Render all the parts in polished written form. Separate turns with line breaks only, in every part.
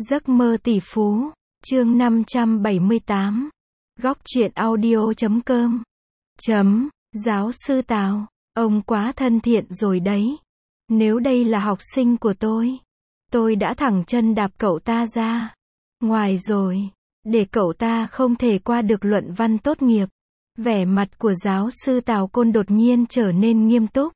Giấc mơ tỷ phú, chương 578. Góc truyện audio.com. Giáo sư Tào, ông quá thân thiện rồi đấy. Nếu đây là học sinh của tôi đã thẳng chân đạp cậu ta ra ngoài rồi, để cậu ta không thể qua được luận văn tốt nghiệp. Vẻ mặt của giáo sư Tào Côn đột nhiên trở nên nghiêm túc.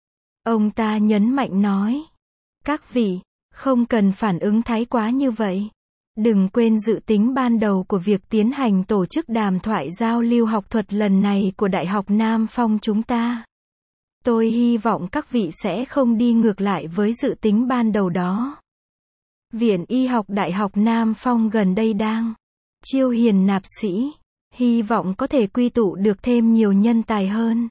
Ông ta nhấn mạnh nói, các vị, không cần phản ứng thái quá như vậy. Đừng quên dự tính ban đầu của việc tiến hành tổ chức đàm thoại giao lưu học thuật lần này của Đại học Nam Phong chúng ta. Tôi hy vọng các vị sẽ không đi ngược lại với dự tính ban đầu đó. Viện Y học Đại học Nam Phong gần đây đang chiêu hiền nạp sĩ, hy vọng có thể quy tụ được thêm nhiều nhân tài hơn.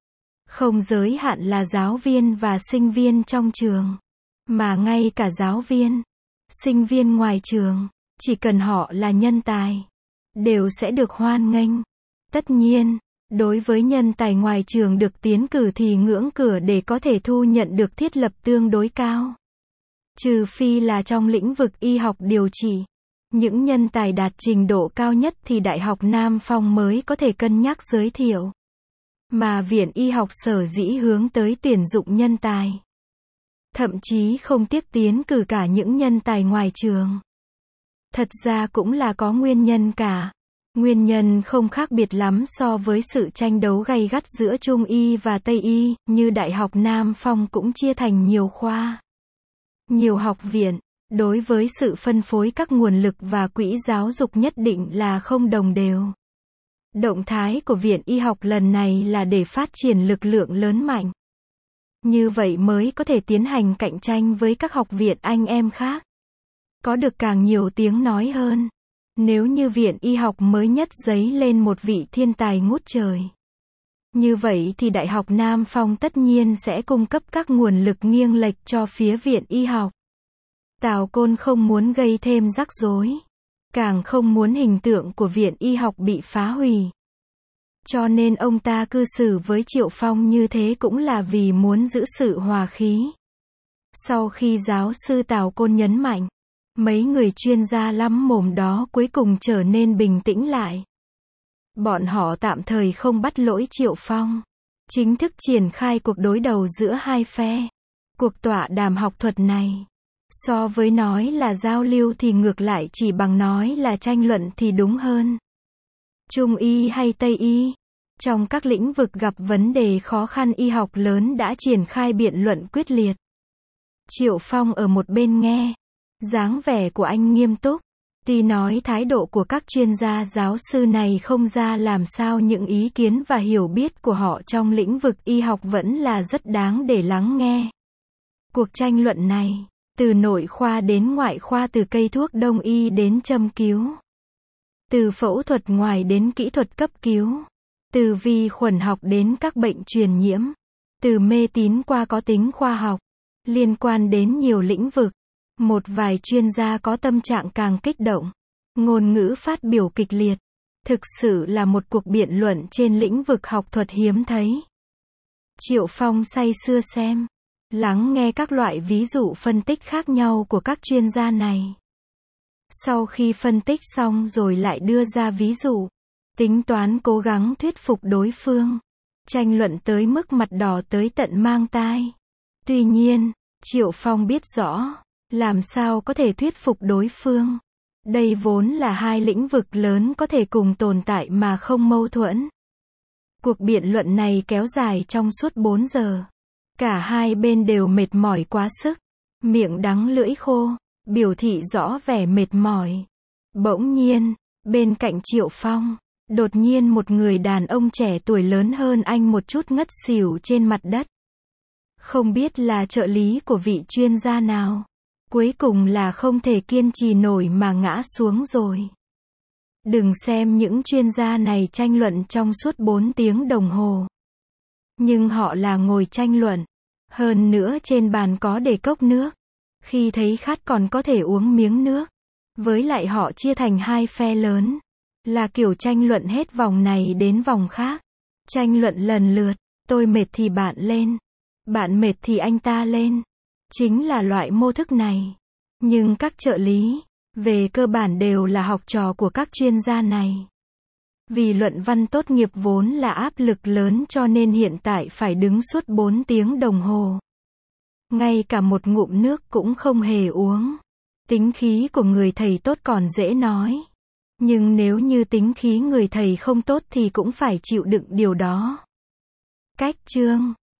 Không giới hạn là giáo viên và sinh viên trong trường, mà ngay cả giáo viên, sinh viên ngoài trường, chỉ cần họ là nhân tài, đều sẽ được hoan nghênh. Tất nhiên, đối với nhân tài ngoài trường được tiến cử thì ngưỡng cửa để có thể thu nhận được thiết lập tương đối cao. Trừ phi là trong lĩnh vực y học điều trị, những nhân tài đạt trình độ cao nhất thì Đại học Nam Phong mới có thể cân nhắc giới thiệu. Mà Viện Y học sở dĩ hướng tới tuyển dụng nhân tài, thậm chí không tiếc tiến cử cả những nhân tài ngoài trường. Thật ra cũng là có nguyên nhân cả. Nguyên nhân không khác biệt lắm so với sự tranh đấu gay gắt giữa Trung y và Tây y, như Đại học Nam Phong cũng chia thành nhiều khoa, nhiều học viện. Đối với sự phân phối các nguồn lực và quỹ giáo dục nhất định là không đồng đều. Động thái của Viện Y học lần này là để phát triển lực lượng lớn mạnh. Như vậy mới có thể tiến hành cạnh tranh với các học viện anh em khác. Có được càng nhiều tiếng nói hơn. Nếu như Viện Y học mới nhất dấy lên một vị thiên tài ngút trời, như vậy thì Đại học Nam Phong tất nhiên sẽ cung cấp các nguồn lực nghiêng lệch cho phía Viện Y học. Tào Côn không muốn gây thêm rắc rối, càng không muốn hình tượng của Viện Y học bị phá hủy. Cho nên ông ta cư xử với Triệu Phong như thế cũng là vì muốn giữ sự hòa khí. Sau khi giáo sư Tào Côn nhấn mạnh, mấy người chuyên gia lắm mồm đó cuối cùng trở nên bình tĩnh lại. Bọn họ tạm thời không bắt lỗi Triệu Phong, chính thức triển khai cuộc đối đầu giữa hai phe. Cuộc tọa đàm học thuật này, so với nói là giao lưu thì ngược lại chỉ bằng nói là tranh luận thì đúng hơn. Trung y hay Tây y, trong các lĩnh vực gặp vấn đề khó khăn y học lớn đã triển khai biện luận quyết liệt. Triệu Phong ở một bên nghe, dáng vẻ của anh nghiêm túc. Tuy nói thái độ của các chuyên gia giáo sư này không ra làm sao, những ý kiến và hiểu biết của họ trong lĩnh vực y học vẫn là rất đáng để lắng nghe. Cuộc tranh luận này, từ nội khoa đến ngoại khoa, từ cây thuốc đông y đến châm cứu, từ phẫu thuật ngoài đến kỹ thuật cấp cứu, từ vi khuẩn học đến các bệnh truyền nhiễm, từ mê tín qua có tính khoa học, liên quan đến nhiều lĩnh vực. Một vài chuyên gia có tâm trạng càng kích động, ngôn ngữ phát biểu kịch liệt. Thực sự là một cuộc biện luận trên lĩnh vực học thuật hiếm thấy. Triệu Phong say sưa xem, lắng nghe các loại ví dụ phân tích khác nhau của các chuyên gia này. Sau khi phân tích xong rồi lại đưa ra ví dụ, tính toán cố gắng thuyết phục đối phương. Tranh luận tới mức mặt đỏ tới tận mang tai. Tuy nhiên, Triệu Phong biết rõ, làm sao có thể thuyết phục đối phương. Đây vốn là hai lĩnh vực lớn có thể cùng tồn tại mà không mâu thuẫn. Cuộc biện luận này kéo dài trong suốt 4 giờ. Cả hai bên đều mệt mỏi quá sức, miệng đắng lưỡi khô, biểu thị rõ vẻ mệt mỏi. Bỗng nhiên, bên cạnh Triệu Phong, đột nhiên một người đàn ông trẻ tuổi lớn hơn anh một chút ngất xỉu trên mặt đất. Không biết là trợ lý của vị chuyên gia nào, cuối cùng là không thể kiên trì nổi mà ngã xuống rồi. Đừng xem những chuyên gia này tranh luận trong suốt 4 tiếng đồng hồ. Nhưng họ là ngồi tranh luận. Hơn nữa trên bàn có để cốc nước. Khi thấy khát còn có thể uống miếng nước. Với lại họ chia thành hai phe lớn. Là kiểu tranh luận hết vòng này đến vòng khác. Tranh luận lần lượt. Tôi mệt thì bạn lên. Bạn mệt thì anh ta lên. Chính là loại mô thức này. Nhưng các trợ lý, Về cơ bản đều là học trò của các chuyên gia này. Vì luận văn tốt nghiệp vốn là áp lực lớn cho nên hiện tại phải đứng suốt 4 tiếng đồng hồ. Ngay cả một ngụm nước cũng không hề uống. Tính khí của người thầy tốt còn dễ nói. Nhưng nếu như tính khí người thầy không tốt thì cũng phải chịu đựng điều đó. Cách chương